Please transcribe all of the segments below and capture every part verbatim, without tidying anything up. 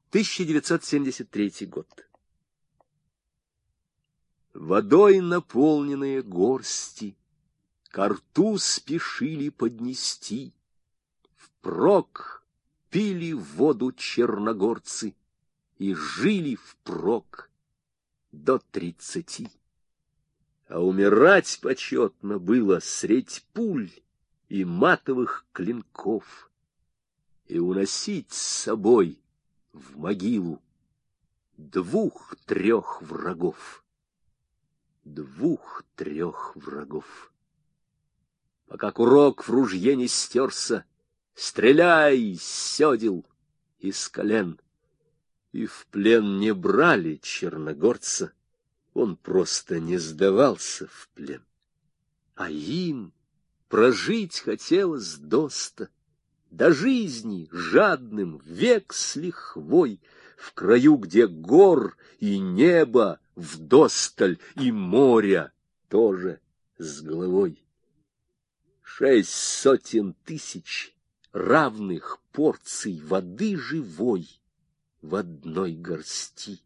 тысяча девятьсот семьдесят третий год. Водой наполненные горсти ко рту спешили поднести. Впрок пили воду черногорцы и жили впрок до тридцати. А умирать почетно было средь пуль и матовых клинков, и уносить с собой в могилу двух-трех врагов. Двух-трех врагов. Пока курок в ружье не стерся, стреляй из сёдел, из колен. И в плен не брали черногорца, он просто не сдавался в плен. А им прожить хотелось доста, до жизни жадным век с лихвой, в краю, где гор и небо вдосталь, и моря тоже с головой. Шесть сотен тысяч равных порций воды живой в одной горсти.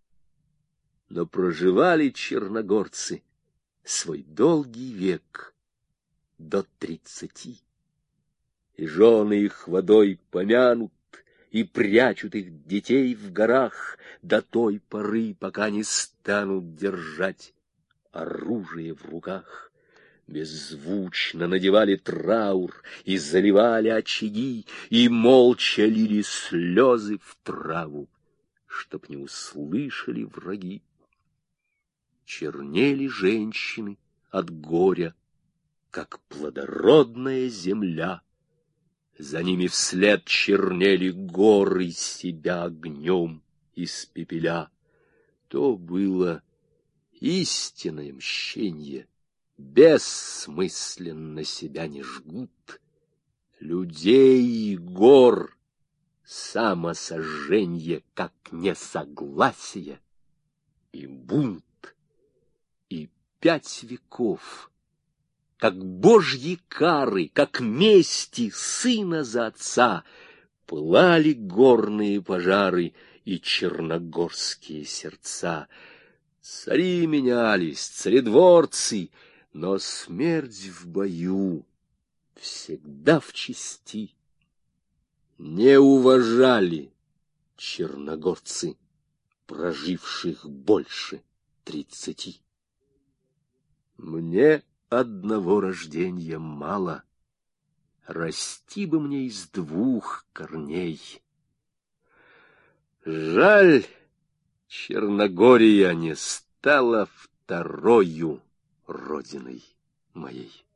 Но проживали черногорцы свой долгий век до тридцати. И жены их водой помянут, и прячут их детей в горах до той поры, пока не станут держать оружие в руках. Беззвучно надевали траур и заливали очаги, и молча лили слезы в траву, чтоб не услышали враги. Чернели женщины от горя, как плодородная земля. За ними вслед чернели горы, себя огнем испепеля. То было истинное мщенье, бессмысленно себя не жгут. Людей и гор самосожженье, как несогласие и бунт. И пять веков, как божьи кары, как мести сына за отца, пылали горные пожары и черногорские сердца. Цари менялись, царедворцы, но смерть в бою всегда в чести. Не уважали черногорцы, проживших больше тридцати. Мне одного рождения мало, расти бы мне из двух корней. Жаль, Черногория не стала второю родиной моей.